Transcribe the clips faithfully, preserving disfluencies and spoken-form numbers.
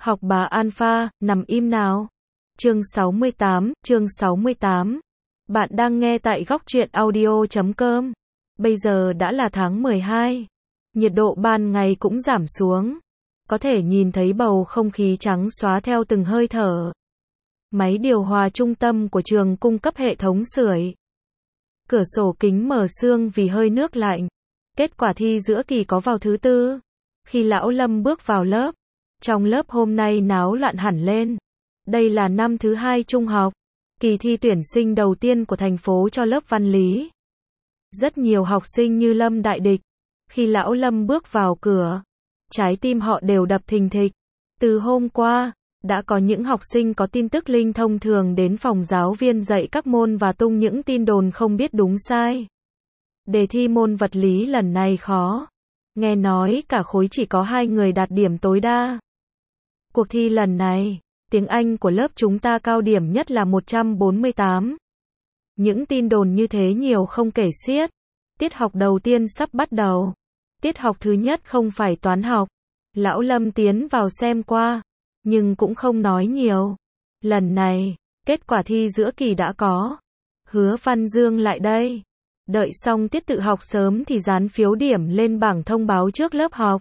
Học bà Alpha, nằm im nào. Chương sáu mươi tám, chương sáu mươi tám. Bạn đang nghe tại góc truyện audio chấm com. Bây giờ đã là tháng mười hai. Nhiệt độ ban ngày cũng giảm xuống. Có thể nhìn thấy bầu không khí trắng xóa theo từng hơi thở. Máy điều hòa trung tâm của trường cung cấp hệ thống sưởi. Cửa sổ kính mở sương vì hơi nước lạnh. Kết quả thi giữa kỳ có vào thứ tư. Khi Lão Lâm bước vào lớp, trong lớp hôm nay náo loạn hẳn lên. Đây là năm thứ hai trung học, kỳ thi tuyển sinh đầu tiên của thành phố cho lớp văn lý. Rất nhiều học sinh như lâm đại địch. Khi Lão Lâm bước vào cửa, trái tim họ đều đập thình thịch. Từ hôm qua, đã có những học sinh có tin tức linh thông thường đến phòng giáo viên dạy các môn và tung những tin đồn không biết đúng sai. Đề thi môn vật lý lần này khó. Nghe nói cả khối chỉ có hai người đạt điểm tối đa. Cuộc thi lần này, tiếng Anh của lớp chúng ta cao điểm nhất là một trăm bốn mươi tám. Những tin đồn như thế nhiều không kể xiết. Tiết học đầu tiên sắp bắt đầu. Tiết học thứ nhất không phải toán học. Lão Lâm tiến vào xem qua, nhưng cũng không nói nhiều. Lần này, kết quả thi giữa kỳ đã có. Hứa Văn Dương lại đây. Đợi xong tiết tự học sớm thì dán phiếu điểm lên bảng thông báo trước lớp học.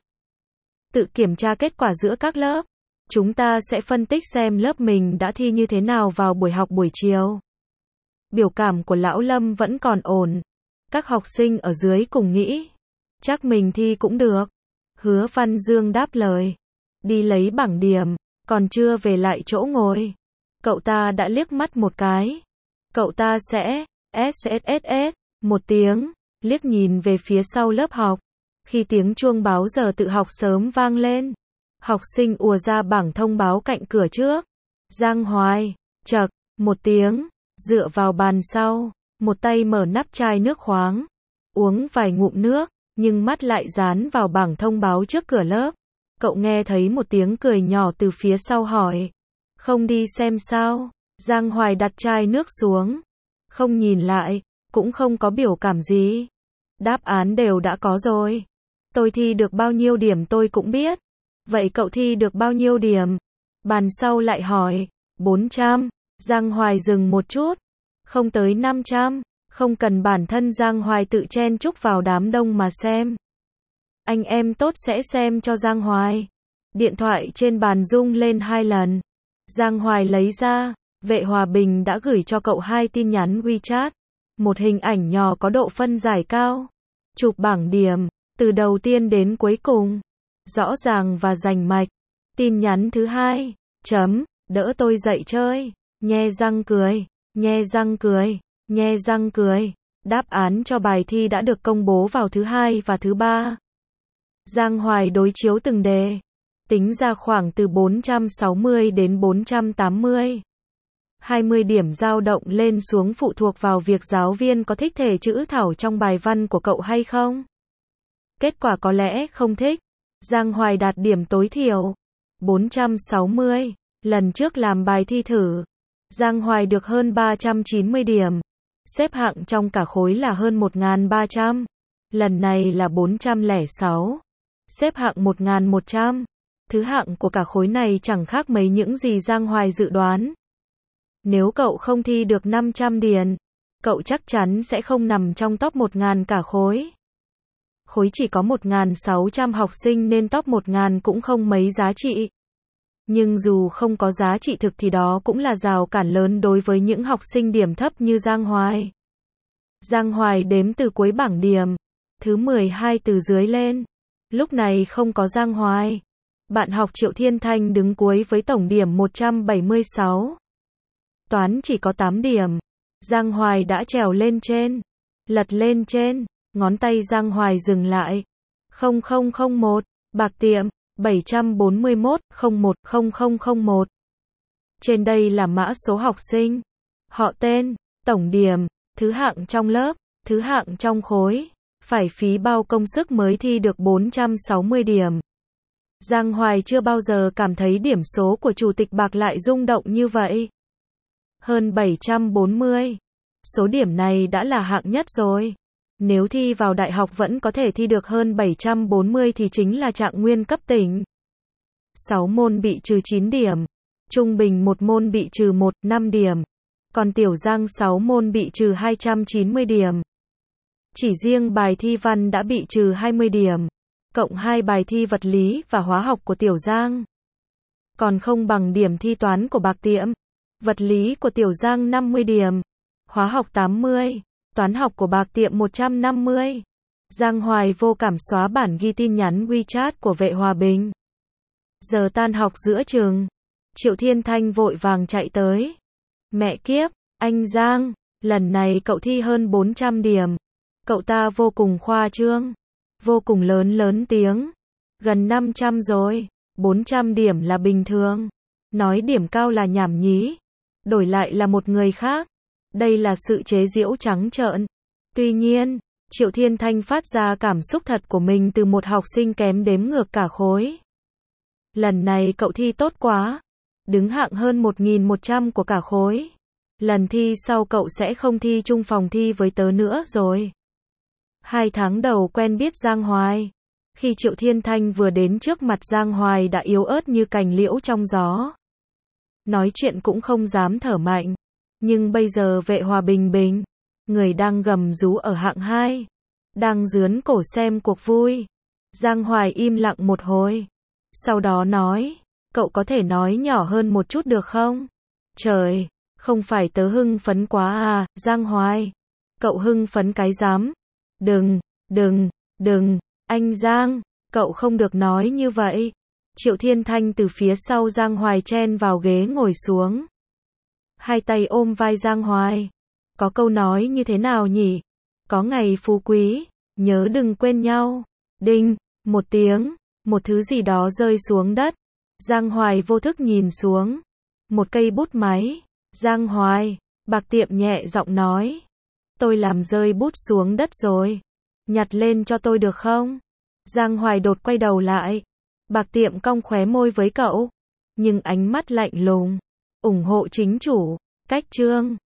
Tự kiểm tra kết quả giữa các lớp. Chúng ta sẽ phân tích xem lớp mình đã thi như thế nào vào buổi học buổi chiều. Biểu cảm của Lão Lâm vẫn còn ổn. Các học sinh ở dưới cùng nghĩ, chắc mình thi cũng được. Hứa Văn Dương đáp lời. Đi lấy bảng điểm, còn chưa về lại chỗ ngồi. Cậu ta đã liếc mắt một cái. Cậu ta sẽ, ét ét ét ét, một tiếng, liếc nhìn về phía sau lớp học. Khi tiếng chuông báo giờ tự học sớm vang lên, học sinh ùa ra bảng thông báo cạnh cửa trước. Giang Hoài, chậc, một tiếng, dựa vào bàn sau, một tay mở nắp chai nước khoáng, uống vài ngụm nước, nhưng mắt lại dán vào bảng thông báo trước cửa lớp. Cậu nghe thấy một tiếng cười nhỏ từ phía sau hỏi, không đi xem sao? Giang Hoài đặt chai nước xuống, không nhìn lại, cũng không có biểu cảm gì. Đáp án đều đã có rồi. Tôi thi được bao nhiêu điểm tôi cũng biết. Vậy cậu thi được bao nhiêu điểm? Bàn sau lại hỏi, bốn trăm. Giang Hoài dừng một chút. Không tới năm trăm. Không cần bản thân Giang Hoài tự chen chúc vào đám đông mà xem. Anh em tốt sẽ xem cho Giang Hoài. Điện thoại trên bàn rung lên hai lần. Giang Hoài lấy ra, Vệ Hòa Bình đã gửi cho cậu hai tin nhắn WeChat. Một hình ảnh nhỏ có độ phân giải cao. Chụp bảng điểm, từ đầu tiên đến cuối cùng. Rõ ràng và rành mạch. Tin nhắn thứ hai, chấm, đỡ tôi dậy chơi. Nhe răng cười, nhe răng cười, nhe răng cười. Đáp án cho bài thi đã được công bố vào thứ hai và thứ ba. Giang Hoài đối chiếu từng đề. Tính ra khoảng từ bốn trăm sáu mươi đến bốn trăm tám mươi. hai mươi điểm dao động lên xuống phụ thuộc vào việc giáo viên có thích thể chữ thảo trong bài văn của cậu hay không. Kết quả có lẽ không thích. Giang Hoài đạt điểm tối thiểu bốn trăm sáu mươi. Lần trước làm bài thi thử, Giang Hoài được hơn ba trăm chín mươi điểm. Xếp hạng trong cả khối là hơn một nghìn ba trăm. Lần này là bốn trăm lẻ sáu. Xếp hạng một nghìn một trăm. Thứ hạng của cả khối này chẳng khác mấy những gì Giang Hoài dự đoán. Nếu cậu không thi được năm trăm điểm, cậu chắc chắn sẽ không nằm trong top một nghìn cả khối. Khối chỉ có một nghìn sáu trăm học sinh nên top một nghìn cũng không mấy giá trị. Nhưng dù không có giá trị thực thì đó cũng là rào cản lớn đối với những học sinh điểm thấp như Giang Hoài. Giang Hoài đếm từ cuối bảng điểm, thứ mười hai từ dưới lên. Lúc này không có Giang Hoài. Bạn học Triệu Thiên Thanh đứng cuối với tổng điểm một trăm bảy mươi sáu. Toán chỉ có tám điểm. Giang Hoài đã trèo lên trên. Lật lên trên. Ngón tay Giang Hoài dừng lại. không không không một. Bạc tiệm. bảy trăm bốn mươi mốt, không một, không không không một. Trên đây là mã số học sinh. Họ tên. Tổng điểm. Thứ hạng trong lớp. Thứ hạng trong khối. Phải phí bao công sức mới thi được bốn trăm sáu mươi điểm. Giang Hoài chưa bao giờ cảm thấy điểm số của Chủ tịch Bạc lại rung động như vậy. Hơn bảy trăm bốn mươi. Số điểm này đã là hạng nhất rồi. Nếu thi vào đại học vẫn có thể thi được hơn bảy trăm bốn mươi thì chính là trạng nguyên cấp tỉnh. sáu môn bị trừ chín điểm. Trung bình một môn bị trừ một, năm điểm. Còn Tiểu Giang sáu môn bị trừ hai trăm chín mươi điểm. Chỉ riêng bài thi văn đã bị trừ hai mươi điểm. Cộng hai bài thi vật lý và hóa học của Tiểu Giang. Còn không bằng điểm thi toán của Bạc Tiệm. Vật lý của Tiểu Giang năm mươi điểm. Hóa học tám mươi. Toán học của Bạc Tiệm một trăm năm mươi. Giang Hoài vô cảm xóa bản ghi tin nhắn WeChat của Vệ Hòa Bình. Giờ tan học giữa trường. Triệu Thiên Thanh vội vàng chạy tới. Mẹ kiếp, anh Giang, lần này cậu thi hơn bốn trăm điểm. Cậu ta vô cùng khoa trương. Vô cùng lớn lớn tiếng. Gần năm trăm rồi. bốn trăm điểm là bình thường. Nói điểm cao là nhảm nhí. Đổi lại là một người khác. Đây là sự chế giễu trắng trợn. Tuy nhiên, Triệu Thiên Thanh phát ra cảm xúc thật của mình từ một học sinh kém đếm ngược cả khối. Lần này cậu thi tốt quá. Đứng hạng hơn một nghìn một trăm của cả khối. Lần thi sau cậu sẽ không thi chung phòng thi với tớ nữa rồi. Hai tháng đầu quen biết Giang Hoài. Khi Triệu Thiên Thanh vừa đến trước mặt Giang Hoài đã yếu ớt như cành liễu trong gió. Nói chuyện cũng không dám thở mạnh. Nhưng bây giờ Vệ Hòa bình bình. Người đang gầm rú ở hạng hai. Đang dướn cổ xem cuộc vui. Giang Hoài im lặng một hồi. Sau đó nói. Cậu có thể nói nhỏ hơn một chút được không? Trời, không phải tớ hưng phấn quá à, Giang Hoài. Cậu hưng phấn cái dám. Đừng, đừng, đừng, anh Giang, cậu không được nói như vậy. Triệu Thiên Thanh từ phía sau Giang Hoài chen vào ghế ngồi xuống. Hai tay ôm vai Giang Hoài. Có câu nói như thế nào nhỉ? Có ngày phú quý, nhớ đừng quên nhau. Đinh, một tiếng, một thứ gì đó rơi xuống đất. Giang Hoài vô thức nhìn xuống. Một cây bút máy. Giang Hoài, Bạc Tiệm nhẹ giọng nói. Tôi làm rơi bút xuống đất rồi. Nhặt lên cho tôi được không? Giang Hoài đột quay đầu lại. Bạc Tiệm cong khóe môi với cậu. Nhưng ánh mắt lạnh lùng. Ủng hộ chính chủ. Cách chương.